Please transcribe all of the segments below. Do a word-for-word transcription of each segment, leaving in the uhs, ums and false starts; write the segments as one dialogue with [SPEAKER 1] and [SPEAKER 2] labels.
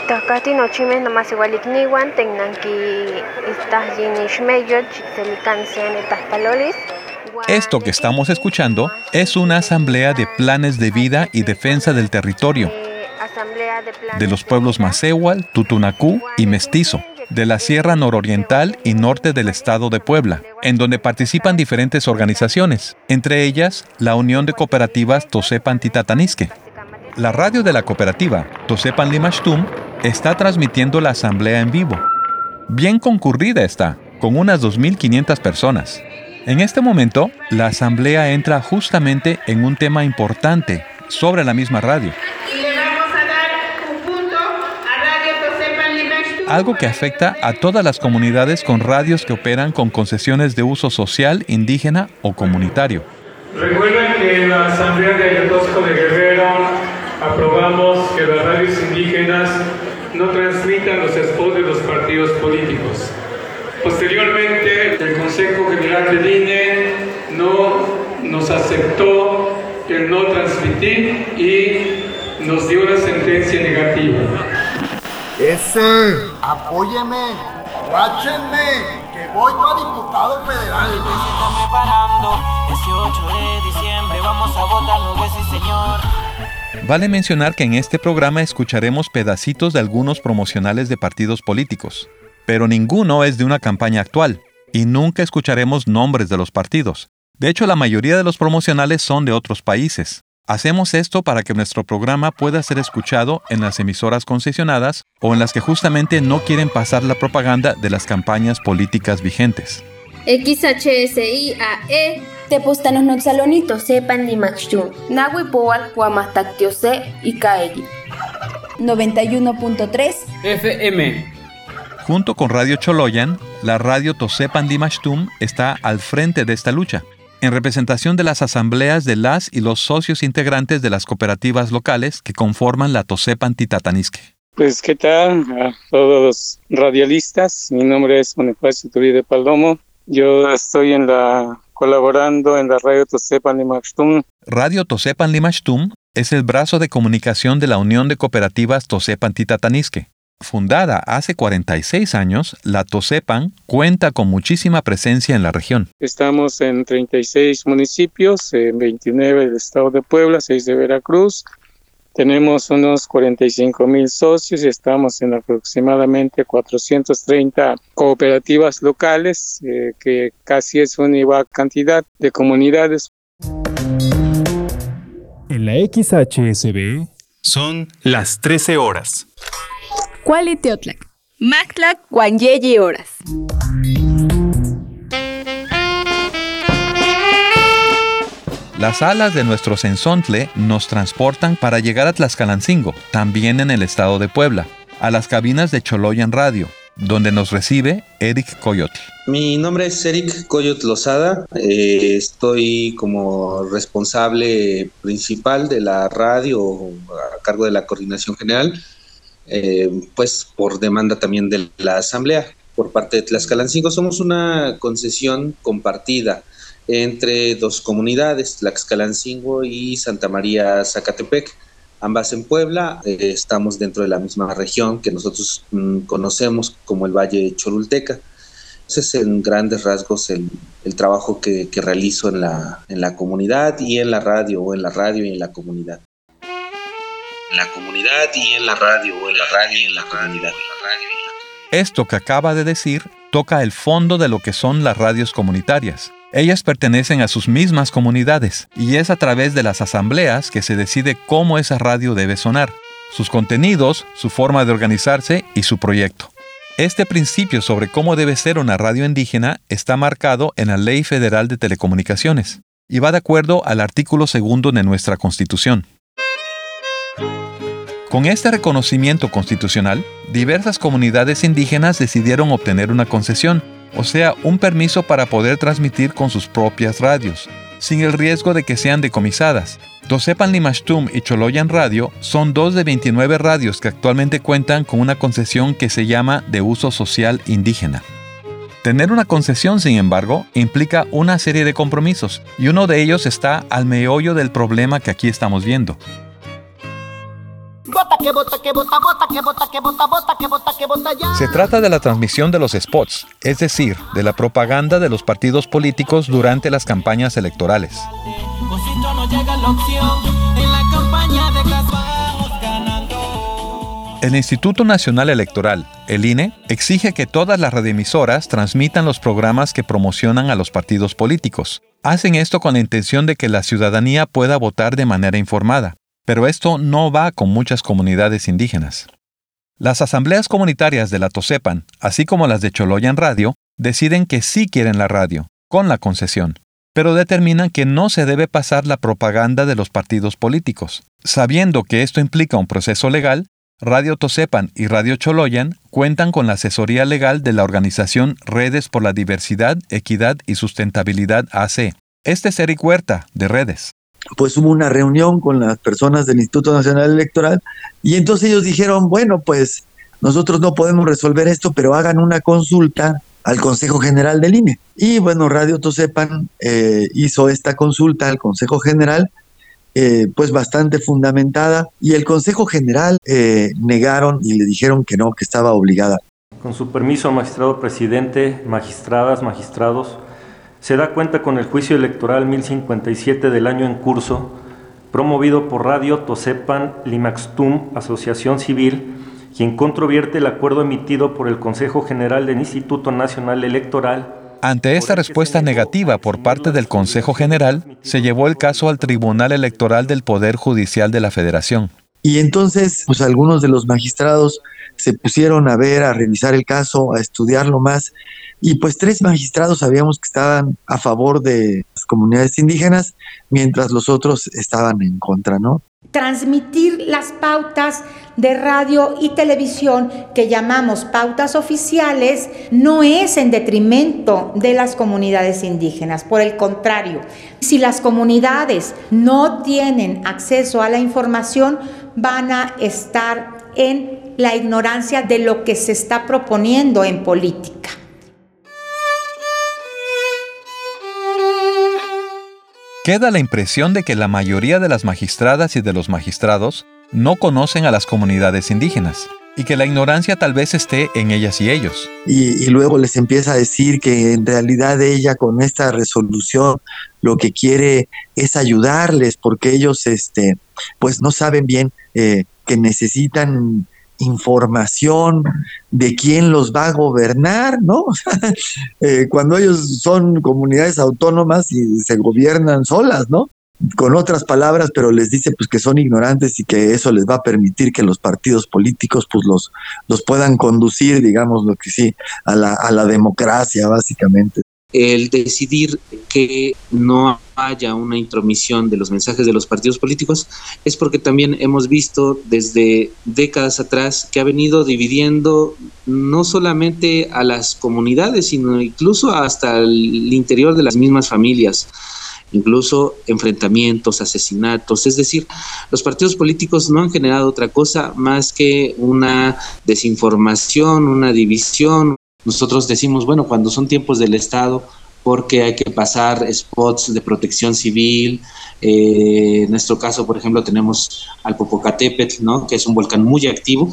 [SPEAKER 1] Takati nochime nomás igualikniwan tenanki istajinishmeyo chitelikansian etaspalolis.
[SPEAKER 2] Esto que estamos escuchando es una asamblea de planes de vida y defensa del territorio de los pueblos Maséhual, Tutunacú y Mestizo, de la Sierra Nororiental y Norte del Estado de Puebla, en donde participan diferentes organizaciones, entre ellas la Unión de Cooperativas Tosepan Titatanisque. La radio de la cooperativa Tosepan Limachtum está transmitiendo la asamblea en vivo. Bien concurrida está, con unas dos mil quinientas personas. En este momento, la asamblea entra justamente en un tema importante sobre la misma radio.
[SPEAKER 3] Y le vamos a dar un punto a Radio Tosepan Limachtum.
[SPEAKER 2] Algo que afecta a todas las comunidades con radios que operan con concesiones de uso social, indígena o comunitario.
[SPEAKER 4] Recuerden que en la asamblea de Ayatosco de Guerrero aprobamos que las radios indígenas no transmitan los spots de los partidos políticos. Posteriormente, el Consejo General del I N E no nos aceptó el no transmitir y nos dio una sentencia negativa.
[SPEAKER 5] Ese, apóyeme, guáchenme, que voy para diputado federal.
[SPEAKER 6] Se está preparando, dieciocho de diciembre, vamos a votar lo que sí, señor.
[SPEAKER 2] Vale mencionar que en este programa escucharemos pedacitos de algunos promocionales de partidos políticos, pero ninguno es de una campaña actual, y nunca escucharemos nombres de los partidos. De hecho, la mayoría de los promocionales son de otros países. Hacemos esto para que nuestro programa pueda ser escuchado en las emisoras concesionadas o en las que justamente no quieren pasar la propaganda de las campañas políticas vigentes.
[SPEAKER 7] X H S I A E
[SPEAKER 8] Tepostanos Noxalonito Sepan Limachtum
[SPEAKER 7] Nahui Poal Huamastactiose y Caelli
[SPEAKER 8] noventa y uno punto tres
[SPEAKER 9] F M.
[SPEAKER 2] Junto con Radio Choloyan, la radio Tosepan Limachtum está al frente de esta lucha, en representación de las asambleas de las y los socios integrantes de las cooperativas locales que conforman la Tosepan Titatanisque.
[SPEAKER 4] Pues, ¿qué tal a todos los radialistas? Mi nombre es Bonifacio Turide Palomo. Yo estoy en la colaborando en la radio Tosepan Limachtum.
[SPEAKER 2] Radio Tosepan Limachtum es el brazo de comunicación de la Unión de Cooperativas Tosepan Titatanisque. Fundada hace cuarenta y seis años, la Tosepan cuenta con muchísima presencia en la región.
[SPEAKER 4] Estamos en treinta y seis municipios, en veintinueve del estado de Puebla, seis de Veracruz. Tenemos unos cuarenta y cinco mil socios y estamos en aproximadamente cuatrocientas treinta cooperativas locales, eh, que casi es una igual cantidad de comunidades.
[SPEAKER 10] En la X H S B son las trece horas.
[SPEAKER 8] Cualiteotlac
[SPEAKER 7] Mactlac Guanyeyi horas.
[SPEAKER 2] Las alas de nuestro Sensontle nos transportan para llegar a Tlaxcalancingo, también en el estado de Puebla, a las cabinas de Choloyan Radio, donde nos recibe Eric Coyotl.
[SPEAKER 11] Mi nombre es Eric Coyotl Lozada, eh, estoy como responsable principal de la radio a cargo de la coordinación general, eh, pues por demanda también de la asamblea por parte de Tlaxcalancingo. Somos una concesión compartida entre dos comunidades, Tlaxcalancingo y Santa María Zacatepec, ambas en Puebla. Eh, estamos dentro de la misma región que nosotros mm, conocemos como el Valle Cholulteca. Ese es en grandes rasgos el, el trabajo que, que realizo en la, en la comunidad y en la radio, o en la radio y en la comunidad. En la comunidad y en la radio, o en la radio y en la comunidad.
[SPEAKER 2] Esto que acaba de decir toca el fondo de lo que son las radios comunitarias. Ellas pertenecen a sus mismas comunidades y es a través de las asambleas que se decide cómo esa radio debe sonar, sus contenidos, su forma de organizarse y su proyecto. Este principio sobre cómo debe ser una radio indígena está marcado en la Ley Federal de Telecomunicaciones y va de acuerdo al artículo segundo de nuestra Constitución. Con este reconocimiento constitucional, diversas comunidades indígenas decidieron obtener una concesión, o sea, un permiso para poder transmitir con sus propias radios, sin el riesgo de que sean decomisadas. Tosepan Limachtum y Choloyan Radio son dos de veintinueve radios que actualmente cuentan con una concesión que se llama de uso social indígena. Tener una concesión, sin embargo, implica una serie de compromisos, y uno de ellos está al meollo del problema que aquí estamos viendo.
[SPEAKER 5] Bota que bota que bota, bota que bota que bota, bota que bota que bota ya.
[SPEAKER 2] Se trata de la transmisión de los spots, es decir, de la propaganda de los partidos políticos durante las campañas electorales. El Instituto Nacional Electoral, el I N E, exige que todas las radioemisoras transmitan los programas que promocionan a los partidos políticos. Hacen esto con la intención de que la ciudadanía pueda votar de manera informada, pero esto no va con muchas comunidades indígenas. Las asambleas comunitarias de la Tosepan, así como las de Choloyan Radio, deciden que sí quieren la radio, con la concesión, pero determinan que no se debe pasar la propaganda de los partidos políticos. Sabiendo que esto implica un proceso legal, Radio Tosepan y Radio Choloyan cuentan con la asesoría legal de la organización Redes por la Diversidad, Equidad y Sustentabilidad A C. Este es Eric Huerta, de Redes.
[SPEAKER 9] Pues hubo una reunión con las personas del Instituto Nacional Electoral y entonces ellos dijeron, bueno, pues nosotros no podemos resolver esto, pero hagan una consulta al Consejo General del I N E. Y bueno, Radio Tosepan eh, hizo esta consulta al Consejo General, Eh, pues bastante fundamentada, y el Consejo General eh, negaron y le dijeron que no, que estaba obligada.
[SPEAKER 12] Con su permiso, magistrado presidente, magistradas, magistrados, se da cuenta con el juicio electoral mil cincuenta y siete del año en curso, promovido por Radio Tosepan Limaxtum, Asociación Civil, quien controvierte el acuerdo emitido por el Consejo General del Instituto Nacional Electoral.
[SPEAKER 2] Ante esta respuesta negativa por parte del Consejo General, se llevó el caso al Tribunal Electoral del Poder Judicial de la Federación.
[SPEAKER 9] Y entonces, pues algunos de los magistrados se pusieron a ver, a revisar el caso, a estudiarlo más, y pues tres magistrados sabíamos que estaban a favor de las comunidades indígenas, mientras los otros estaban en contra, ¿no?
[SPEAKER 13] Transmitir las pautas de radio y televisión que llamamos pautas oficiales no es en detrimento de las comunidades indígenas, por el contrario, si las comunidades no tienen acceso a la información, van a estar en la ignorancia de lo que se está proponiendo en política.
[SPEAKER 2] Queda la impresión de que la mayoría de las magistradas y de los magistrados no conocen a las comunidades indígenas y que la ignorancia tal vez esté en ellas y ellos.
[SPEAKER 9] Y, y luego les empieza a decir que en realidad ella con esta resolución lo que quiere es ayudarles porque ellos este, pues no saben bien eh, que necesitan información de quién los va a gobernar, ¿no? eh, cuando ellos son comunidades autónomas y se gobiernan solas, ¿no? Con otras palabras, pero les dice pues que son ignorantes y que eso les va a permitir que los partidos políticos pues los, los puedan conducir, digamos lo que sí, a la, a la democracia básicamente.
[SPEAKER 11] El decidir que no haya una intromisión de los mensajes de los partidos políticos es porque también hemos visto desde décadas atrás que ha venido dividiendo no solamente a las comunidades, sino incluso hasta el interior de las mismas familias, incluso enfrentamientos, asesinatos. Es decir, los partidos políticos no han generado otra cosa más que una desinformación, una división. Nosotros decimos, bueno, cuando son tiempos del Estado, porque hay que pasar spots de protección civil. Eh, en nuestro caso, por ejemplo, tenemos al Popocatépetl, ¿no?, que es un volcán muy activo.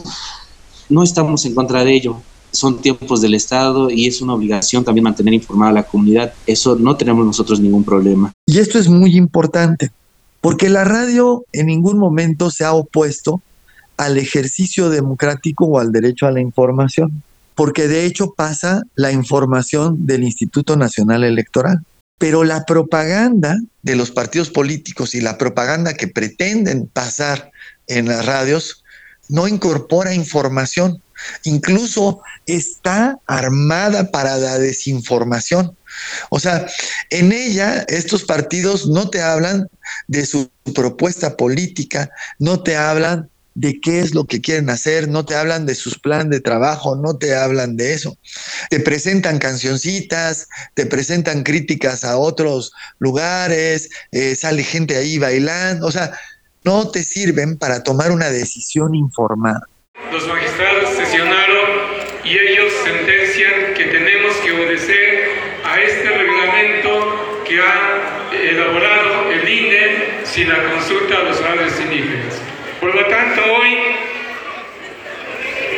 [SPEAKER 11] No estamos en contra de ello. Son tiempos del Estado y es una obligación también mantener informada a la comunidad. Eso no tenemos nosotros ningún problema.
[SPEAKER 9] Y esto es muy importante, porque la radio en ningún momento se ha opuesto al ejercicio democrático o al derecho a la información, porque de hecho pasa la información del Instituto Nacional Electoral. Pero la propaganda de los partidos políticos y la propaganda que pretenden pasar en las radios no incorpora información, incluso está armada para la desinformación. O sea, en ella estos partidos no te hablan de su propuesta política, no te hablan de qué es lo que quieren hacer, no te hablan de sus planes de trabajo, no te hablan de eso. Te presentan cancioncitas, te presentan críticas a otros lugares, eh, sale gente ahí bailando, o sea, no te sirven para tomar una decisión informada.
[SPEAKER 4] Los magistrados sesionaron y ellos sentencian que tenemos que obedecer a este reglamento que ha elaborado el I N E sin la consulta a los padres indígenas. Por lo tanto, hoy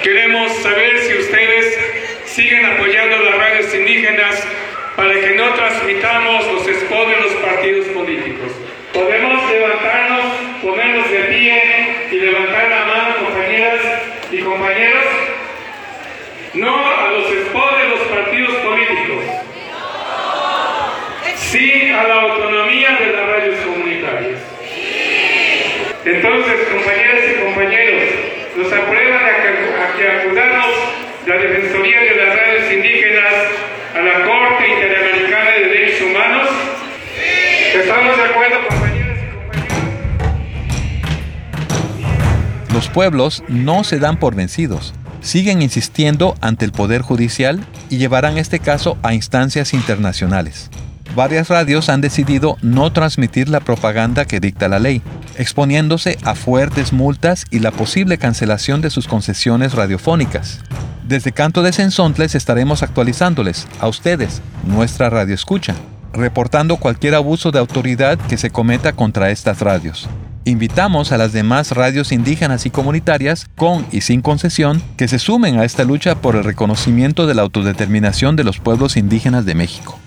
[SPEAKER 4] Queremos saber si ustedes siguen apoyando las radios indígenas para que no transmitamos los spots de los partidos políticos. Podemos levantarnos, ponernos de pie y levantar la mano, compañeras y compañeros. No a los spots de los partidos políticos. Sí a la autonomía de las radios comunitarias. Entonces, compañeras y compañeros, nos aprueban a que, a que acudamos la Defensoría de las Radios Indígenas a la Corte Interamericana de Derechos Humanos. ¿Estamos de acuerdo, compañeras y compañeros?
[SPEAKER 2] Los pueblos no se dan por vencidos. Siguen insistiendo ante el Poder Judicial y llevarán este caso a instancias internacionales. Varias radios han decidido no transmitir la propaganda que dicta la ley, exponiéndose a fuertes multas y la posible cancelación de sus concesiones radiofónicas. Desde Canto de Cenzontles estaremos actualizándoles, a ustedes, nuestra radio escucha, reportando cualquier abuso de autoridad que se cometa contra estas radios. Invitamos a las demás radios indígenas y comunitarias, con y sin concesión, que se sumen a esta lucha por el reconocimiento de la autodeterminación de los pueblos indígenas de México.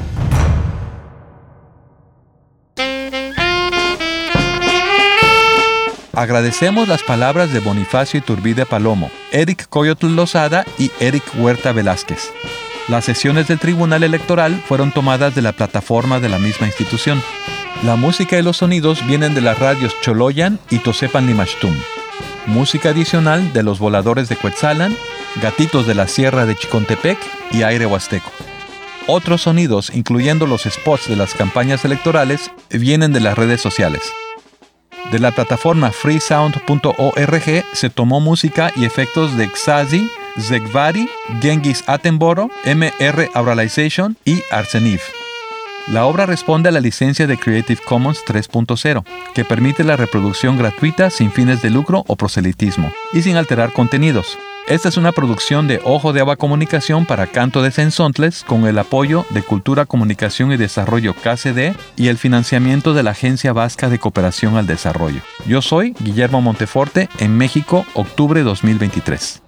[SPEAKER 2] Agradecemos las palabras de Bonifacio Iturbide Palomo, Eric Coyotl Lozada y Eric Huerta Velázquez. Las sesiones del Tribunal Electoral fueron tomadas de la plataforma de la misma institución. La música y los sonidos vienen de las radios Choloyan y Tosepan Limachtum. Música adicional de los Voladores de Cuetzalan, Gatitos de la Sierra de Chicontepec y Aire Huasteco. Otros sonidos, incluyendo los spots de las campañas electorales, vienen de las redes sociales. De la plataforma freesound punto org se tomó música y efectos de Xazi, Zegvari, Genghis Attenborough, M R Auralization y Arseniv. La obra responde a la licencia de Creative Commons tres punto cero, que permite la reproducción gratuita sin fines de lucro o proselitismo, y sin alterar contenidos. Esta es una producción de Ojo de Agua Comunicación para Canto de Cenzontles con el apoyo de Cultura, Comunicación y Desarrollo K C D y el financiamiento de la Agencia Vasca de Cooperación al Desarrollo. Yo soy Guillermo Monteforte, en México, octubre dos mil veintitrés.